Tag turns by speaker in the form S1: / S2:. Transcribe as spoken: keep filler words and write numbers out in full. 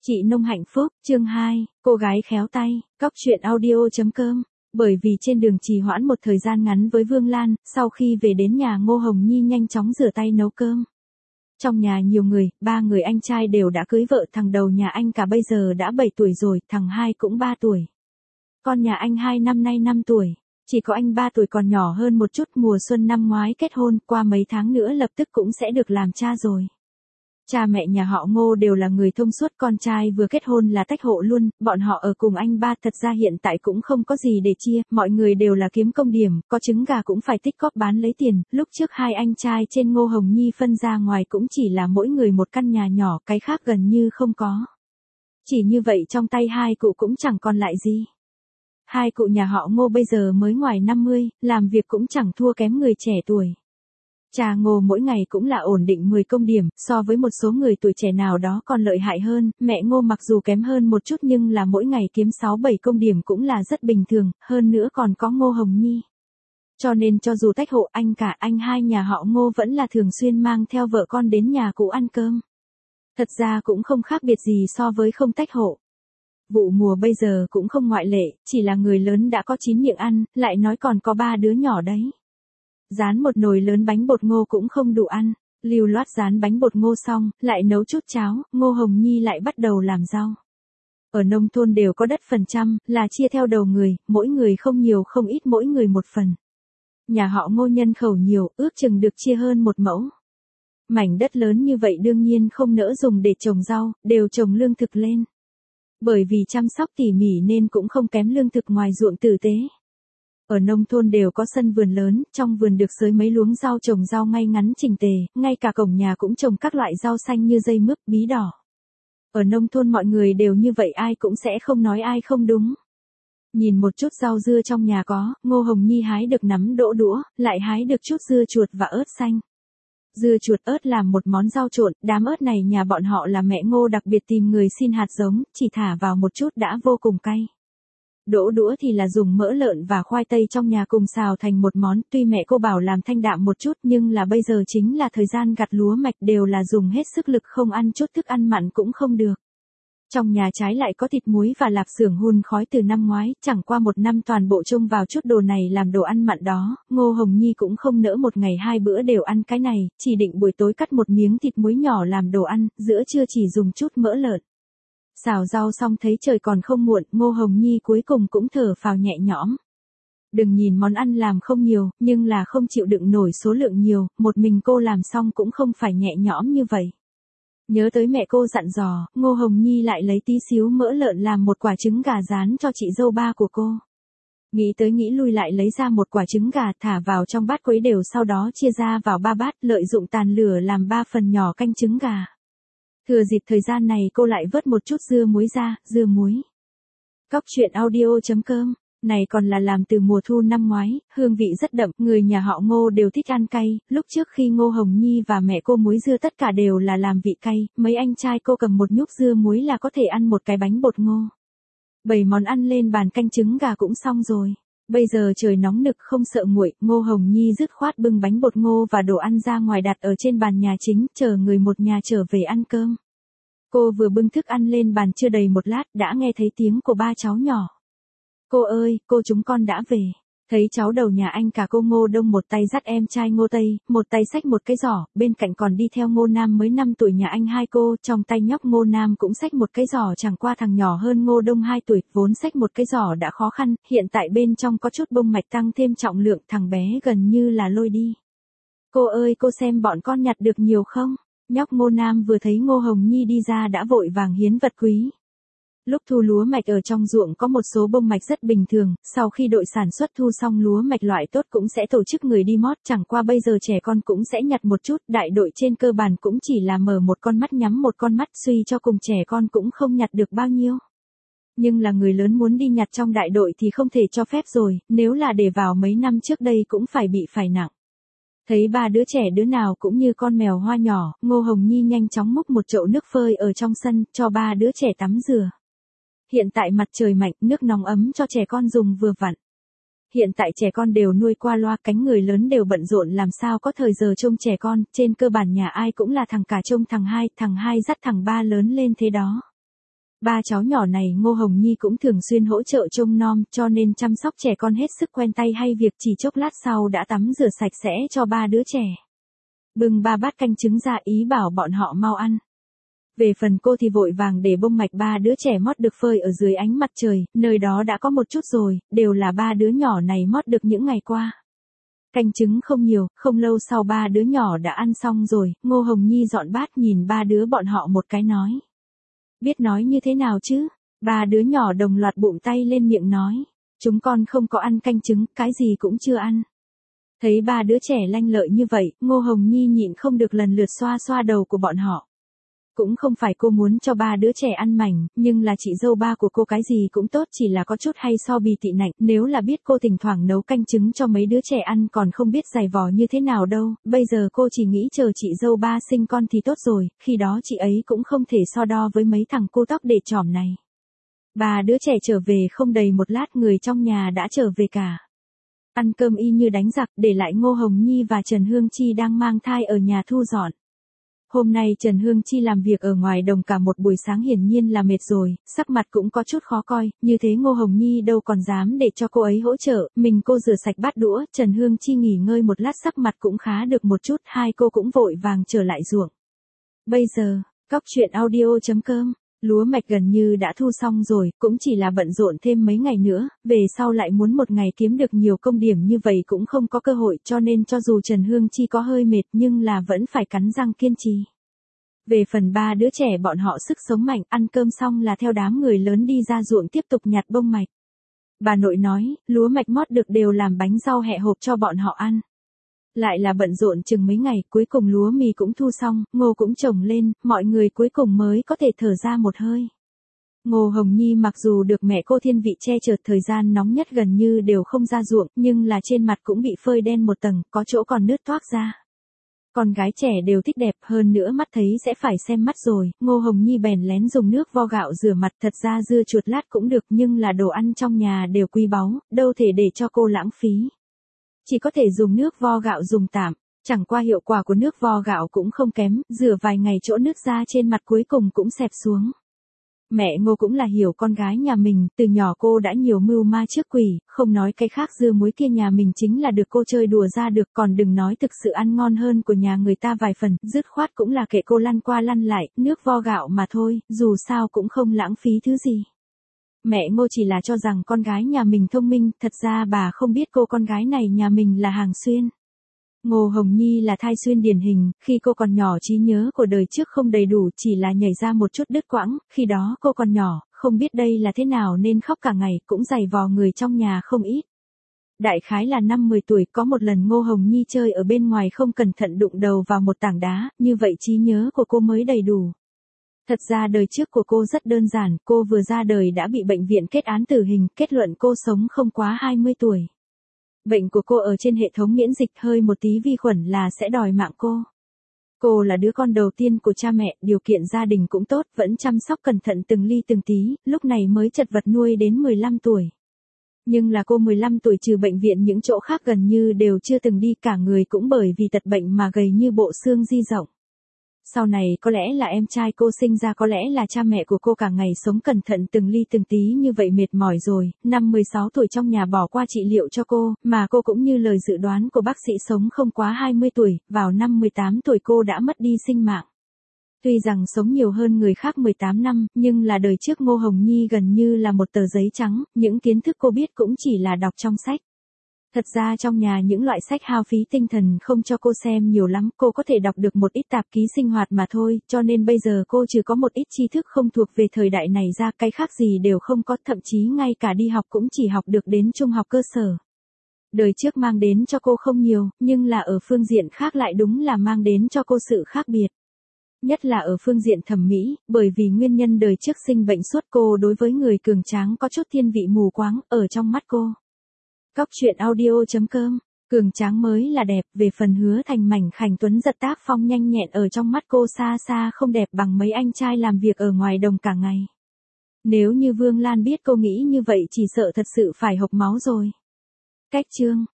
S1: Chị Nông hạnh phúc, chương hai, cô gái khéo tay, cóc truyện audio.com. Bởi vì trên đường trì hoãn một thời gian ngắn với Vương Lan, sau khi về đến nhà Ngô Hồng Nhi nhanh chóng rửa tay nấu cơm. Trong nhà nhiều người, ba người anh trai đều đã cưới vợ, thằng đầu nhà anh cả bây giờ đã bảy tuổi rồi, thằng hai cũng ba tuổi. Con nhà anh hai năm nay năm tuổi, chỉ có anh ba tuổi còn nhỏ hơn một chút, mùa xuân năm ngoái kết hôn, qua mấy tháng nữa lập tức cũng sẽ được làm cha rồi. Cha mẹ nhà họ Ngô đều là người thông suốt, con trai vừa kết hôn là tách hộ luôn, bọn họ ở cùng anh ba, thật ra hiện tại cũng không có gì để chia, mọi người đều là kiếm công điểm, có trứng gà cũng phải tích cóp bán lấy tiền, lúc trước hai anh trai trên Ngô Hồng Nhi phân ra ngoài cũng chỉ là mỗi người một căn nhà nhỏ, cái khác gần như không có. Chỉ như vậy trong tay hai cụ cũng chẳng còn lại gì. Hai cụ nhà họ Ngô bây giờ mới ngoài năm mươi, làm việc cũng chẳng thua kém người trẻ tuổi. Cha Ngô mỗi ngày cũng là ổn định mười công điểm, so với một số người tuổi trẻ nào đó còn lợi hại hơn, mẹ Ngô mặc dù kém hơn một chút nhưng là mỗi ngày kiếm sáu bảy công điểm cũng là rất bình thường, hơn nữa còn có Ngô Hồng Nhi. Cho nên cho dù tách hộ, anh cả anh hai nhà họ Ngô vẫn là thường xuyên mang theo vợ con đến nhà cụ ăn cơm. Thật ra cũng không khác biệt gì so với không tách hộ. Vụ mùa bây giờ cũng không ngoại lệ, chỉ là người lớn đã có chín miệng ăn, lại nói còn có ba đứa nhỏ đấy. Rán một nồi lớn bánh bột ngô cũng không đủ ăn, lưu loát rán bánh bột ngô xong, lại nấu chút cháo, Ngô Hồng Nhi lại bắt đầu làm rau. Ở nông thôn đều có đất phần trăm, là chia theo đầu người, mỗi người không nhiều không ít mỗi người một phần. Nhà họ Ngô nhân khẩu nhiều, ước chừng được chia hơn một mẫu. Mảnh đất lớn như vậy đương nhiên không nỡ dùng để trồng rau, đều trồng lương thực lên. Bởi vì chăm sóc tỉ mỉ nên cũng không kém lương thực ngoài ruộng tử tế. Ở nông thôn đều có sân vườn lớn, trong vườn được xới mấy luống rau, trồng rau ngay ngắn chỉnh tề, ngay cả cổng nhà cũng trồng các loại rau xanh như dây mướp, bí đỏ. Ở nông thôn mọi người đều như vậy, ai cũng sẽ không nói ai không đúng. Nhìn một chút rau dưa trong nhà có, Ngô Hồng Nhi hái được nắm đỗ đũa, lại hái được chút dưa chuột và ớt xanh. Dưa chuột ớt làm một món rau trộn, đám ớt này nhà bọn họ là mẹ Ngô đặc biệt tìm người xin hạt giống, chỉ thả vào một chút đã vô cùng cay. Đỗ đũa thì là dùng mỡ lợn và khoai tây trong nhà cùng xào thành một món, tuy mẹ cô bảo làm thanh đạm một chút nhưng là bây giờ chính là thời gian gặt lúa mạch, đều là dùng hết sức lực, không ăn chút thức ăn mặn cũng không được. Trong nhà trái lại có thịt muối và lạp xưởng hun khói từ năm ngoái, chẳng qua một năm toàn bộ trông vào chút đồ này làm đồ ăn mặn đó, Ngô Hồng Nhi cũng không nỡ một ngày hai bữa đều ăn cái này, chỉ định buổi tối cắt một miếng thịt muối nhỏ làm đồ ăn, giữa trưa chỉ dùng chút mỡ lợn. Xào rau xong thấy trời còn không muộn, Ngô Hồng Nhi cuối cùng cũng thở phào nhẹ nhõm. Đừng nhìn món ăn làm không nhiều, nhưng là không chịu đựng nổi số lượng nhiều, một mình cô làm xong cũng không phải nhẹ nhõm như vậy. Nhớ tới mẹ cô dặn dò, Ngô Hồng Nhi lại lấy tí xíu mỡ lợn làm một quả trứng gà rán cho chị dâu ba của cô. Nghĩ tới nghĩ lui lại lấy ra một quả trứng gà thả vào trong bát quấy đều, sau đó chia ra vào ba bát, lợi dụng tàn lửa làm ba phần nhỏ canh trứng gà. Thừa dịp thời gian này cô lại vớt một chút dưa muối ra, dưa muối. Cóc truyện audio.com, này còn là làm từ mùa thu năm ngoái, hương vị rất đậm, người nhà họ Ngô đều thích ăn cay, lúc trước khi Ngô Hồng Nhi và mẹ cô muối dưa tất cả đều là làm vị cay, mấy anh trai cô cầm một nhúc dưa muối là có thể ăn một cái bánh bột ngô. Bảy món ăn lên bàn canh trứng gà cũng xong rồi. Bây giờ trời nóng nực không sợ nguội, Ngô Hồng Nhi dứt khoát bưng bánh bột ngô và đồ ăn ra ngoài đặt ở trên bàn nhà chính, chờ người một nhà trở về ăn cơm. Cô vừa bưng thức ăn lên bàn chưa đầy một lát, đã nghe thấy tiếng của ba cháu nhỏ. Cô ơi, cô chúng con đã về. Thấy cháu đầu nhà anh cả cô Ngô Đông một tay dắt em trai Ngô Tây, một tay xách một cái giỏ, bên cạnh còn đi theo Ngô Nam mới năm tuổi nhà anh hai cô, trong tay nhóc Ngô Nam cũng xách một cái giỏ, chẳng qua thằng nhỏ hơn Ngô Đông hai tuổi, vốn xách một cái giỏ đã khó khăn, hiện tại bên trong có chút bông mạch tăng thêm trọng lượng, thằng bé gần như là lôi đi. Cô ơi, cô xem bọn con nhặt được nhiều không? Nhóc Ngô Nam vừa thấy Ngô Hồng Nhi đi ra đã vội vàng hiến vật quý. Lúc thu lúa mạch ở trong ruộng có một số bông mạch rất bình thường, sau khi đội sản xuất thu xong lúa mạch loại tốt cũng sẽ tổ chức người đi mót, chẳng qua bây giờ trẻ con cũng sẽ nhặt một chút, đại đội trên cơ bản cũng chỉ là mở một con mắt nhắm một con mắt, suy cho cùng trẻ con cũng không nhặt được bao nhiêu. Nhưng là người lớn muốn đi nhặt trong đại đội thì không thể cho phép rồi, nếu là để vào mấy năm trước đây cũng phải bị phải nặng. Thấy ba đứa trẻ đứa nào cũng như con mèo hoa nhỏ, Ngô Hồng Nhi nhanh chóng múc một chậu nước phơi ở trong sân, cho ba đứa trẻ tắm rửa. Hiện tại mặt trời mạnh, nước nóng ấm cho trẻ con dùng vừa vặn. Hiện tại trẻ con đều nuôi qua loa, cánh người lớn đều bận rộn làm sao có thời giờ trông trẻ con, trên cơ bản nhà ai cũng là thằng cả trông thằng hai, thằng hai dắt thằng ba lớn lên thế đó. Ba cháu nhỏ này Ngô Hồng Nhi cũng thường xuyên hỗ trợ trông nom cho nên chăm sóc trẻ con hết sức quen tay hay việc, chỉ chốc lát sau đã tắm rửa sạch sẽ cho ba đứa trẻ. Bưng ba bát canh trứng ra ý bảo bọn họ mau ăn. Về phần cô thì vội vàng để bông mạch ba đứa trẻ mót được phơi ở dưới ánh mặt trời, nơi đó đã có một chút rồi, đều là ba đứa nhỏ này mót được những ngày qua. Canh trứng không nhiều, không lâu sau ba đứa nhỏ đã ăn xong rồi, Ngô Hồng Nhi dọn bát nhìn ba đứa bọn họ một cái nói. Biết nói như thế nào chứ? Ba đứa nhỏ đồng loạt bụng tay lên miệng nói. Chúng con không có ăn canh trứng, cái gì cũng chưa ăn. Thấy ba đứa trẻ lanh lợi như vậy, Ngô Hồng Nhi nhịn không được lần lượt xoa xoa đầu của bọn họ. Cũng không phải cô muốn cho ba đứa trẻ ăn mảnh, nhưng là chị dâu ba của cô cái gì cũng tốt, chỉ là có chút hay so bì tị nạnh, nếu là biết cô thỉnh thoảng nấu canh trứng cho mấy đứa trẻ ăn còn không biết giày vò như thế nào đâu, bây giờ cô chỉ nghĩ chờ chị dâu ba sinh con thì tốt rồi, khi đó chị ấy cũng không thể so đo với mấy thằng cô tóc để trỏm này. Ba đứa trẻ trở về không đầy một lát người trong nhà đã trở về cả. Ăn cơm y như đánh giặc, để lại Ngô Hồng Nhi và Trần Hương Chi đang mang thai ở nhà thu dọn. Hôm nay Trần Hương Chi làm việc ở ngoài đồng cả một buổi sáng hiển nhiên là mệt rồi, sắc mặt cũng có chút khó coi, như thế Ngô Hồng Nhi đâu còn dám để cho cô ấy hỗ trợ, mình cô rửa sạch bát đũa, Trần Hương Chi nghỉ ngơi một lát sắc mặt cũng khá được một chút, hai cô cũng vội vàng trở lại ruộng. Bây giờ, cóc truyện audio chấm com, lúa mạch gần như đã thu xong rồi, cũng chỉ là bận rộn thêm mấy ngày nữa, về sau lại muốn một ngày kiếm được nhiều công điểm như vậy cũng không có cơ hội, cho nên cho dù Trần Hương Chi có hơi mệt nhưng là vẫn phải cắn răng kiên trì. Về phần ba đứa trẻ bọn họ sức sống mạnh, ăn cơm xong là theo đám người lớn đi ra ruộng tiếp tục nhặt bông mạch. Bà nội nói, lúa mạch mót được đều làm bánh rau hẹ hộp cho bọn họ ăn. Lại là bận rộn chừng mấy ngày, cuối cùng lúa mì cũng thu xong, ngô cũng trồng lên, mọi người cuối cùng mới có thể thở ra một hơi. Ngô Hồng Nhi mặc dù được mẹ cô thiên vị che chở, thời gian nóng nhất gần như đều không ra ruộng, nhưng là trên mặt cũng bị phơi đen một tầng, có chỗ còn nứt toác ra. Con gái trẻ đều thích đẹp, hơn nữa mắt thấy sẽ phải xem mắt rồi, Ngô Hồng Nhi bèn lén dùng nước vo gạo rửa mặt, thật ra dưa chuột lát cũng được nhưng là đồ ăn trong nhà đều quý báu, đâu thể để cho cô lãng phí. Chỉ có thể dùng nước vo gạo dùng tạm, chẳng qua hiệu quả của nước vo gạo cũng không kém, rửa vài ngày chỗ nước ra trên mặt cuối cùng cũng xẹp xuống. Mẹ Ngô cũng là hiểu con gái nhà mình, từ nhỏ cô đã nhiều mưu ma trước quỷ, không nói cái khác dưa muối kia nhà mình chính là được cô chơi đùa ra được, còn đừng nói thực sự ăn ngon hơn của nhà người ta vài phần, dứt khoát cũng là kệ cô lăn qua lăn lại, nước vo gạo mà thôi, dù sao cũng không lãng phí thứ gì. Mẹ Ngô chỉ là cho rằng con gái nhà mình thông minh, thật ra bà không biết cô con gái này nhà mình là hàng xuyên. Ngô Hồng Nhi là thai xuyên điển hình, khi cô còn nhỏ trí nhớ của đời trước không đầy đủ, chỉ là nhảy ra một chút đứt quãng, khi đó cô còn nhỏ, không biết đây là thế nào nên khóc cả ngày, cũng giày vò người trong nhà không ít. Đại khái là năm mười tuổi, có một lần Ngô Hồng Nhi chơi ở bên ngoài không cẩn thận đụng đầu vào một tảng đá, như vậy trí nhớ của cô mới đầy đủ. Thật ra đời trước của cô rất đơn giản, cô vừa ra đời đã bị bệnh viện kết án tử hình, kết luận cô sống không quá hai mươi tuổi. Bệnh của cô ở trên hệ thống miễn dịch, hơi một tí vi khuẩn là sẽ đòi mạng cô. Cô là đứa con đầu tiên của cha mẹ, điều kiện gia đình cũng tốt, vẫn chăm sóc cẩn thận từng ly từng tí, lúc này mới chật vật nuôi đến mười lăm tuổi. Nhưng là cô mười lăm tuổi trừ bệnh viện những chỗ khác gần như đều chưa từng đi, cả người cũng bởi vì tật bệnh mà gầy như bộ xương di rộng. Sau này có lẽ là em trai cô sinh ra, có lẽ là cha mẹ của cô cả ngày sống cẩn thận từng ly từng tí như vậy mệt mỏi rồi, năm mười sáu tuổi trong nhà bỏ qua trị liệu cho cô, mà cô cũng như lời dự đoán của bác sĩ sống không quá hai mươi tuổi, vào năm mười tám tuổi cô đã mất đi sinh mạng. Tuy rằng sống nhiều hơn người khác mười tám năm, nhưng là đời trước Ngô Hồng Nhi gần như là một tờ giấy trắng, những kiến thức cô biết cũng chỉ là đọc trong sách. Thật ra trong nhà những loại sách hao phí tinh thần không cho cô xem nhiều lắm, cô có thể đọc được một ít tạp ký sinh hoạt mà thôi, cho nên bây giờ cô trừ có một ít tri thức không thuộc về thời đại này ra, cái khác gì đều không có, thậm chí ngay cả đi học cũng chỉ học được đến trung học cơ sở. Đời trước mang đến cho cô không nhiều, nhưng là ở phương diện khác lại đúng là mang đến cho cô sự khác biệt. Nhất là ở phương diện thẩm mỹ, bởi vì nguyên nhân đời trước sinh bệnh suốt, cô đối với người cường tráng có chút thiên vị mù quáng, ở trong mắt cô. Cóc truyện audio chấm com, cường tráng mới là đẹp, về phần Hứa Thành mảnh khảnh tuấn giật tác phong nhanh nhẹn ở trong mắt cô xa xa không đẹp bằng mấy anh trai làm việc ở ngoài đồng cả ngày. Nếu như Vương Lan biết cô nghĩ như vậy chỉ sợ thật sự phải hộc máu rồi. Cách chương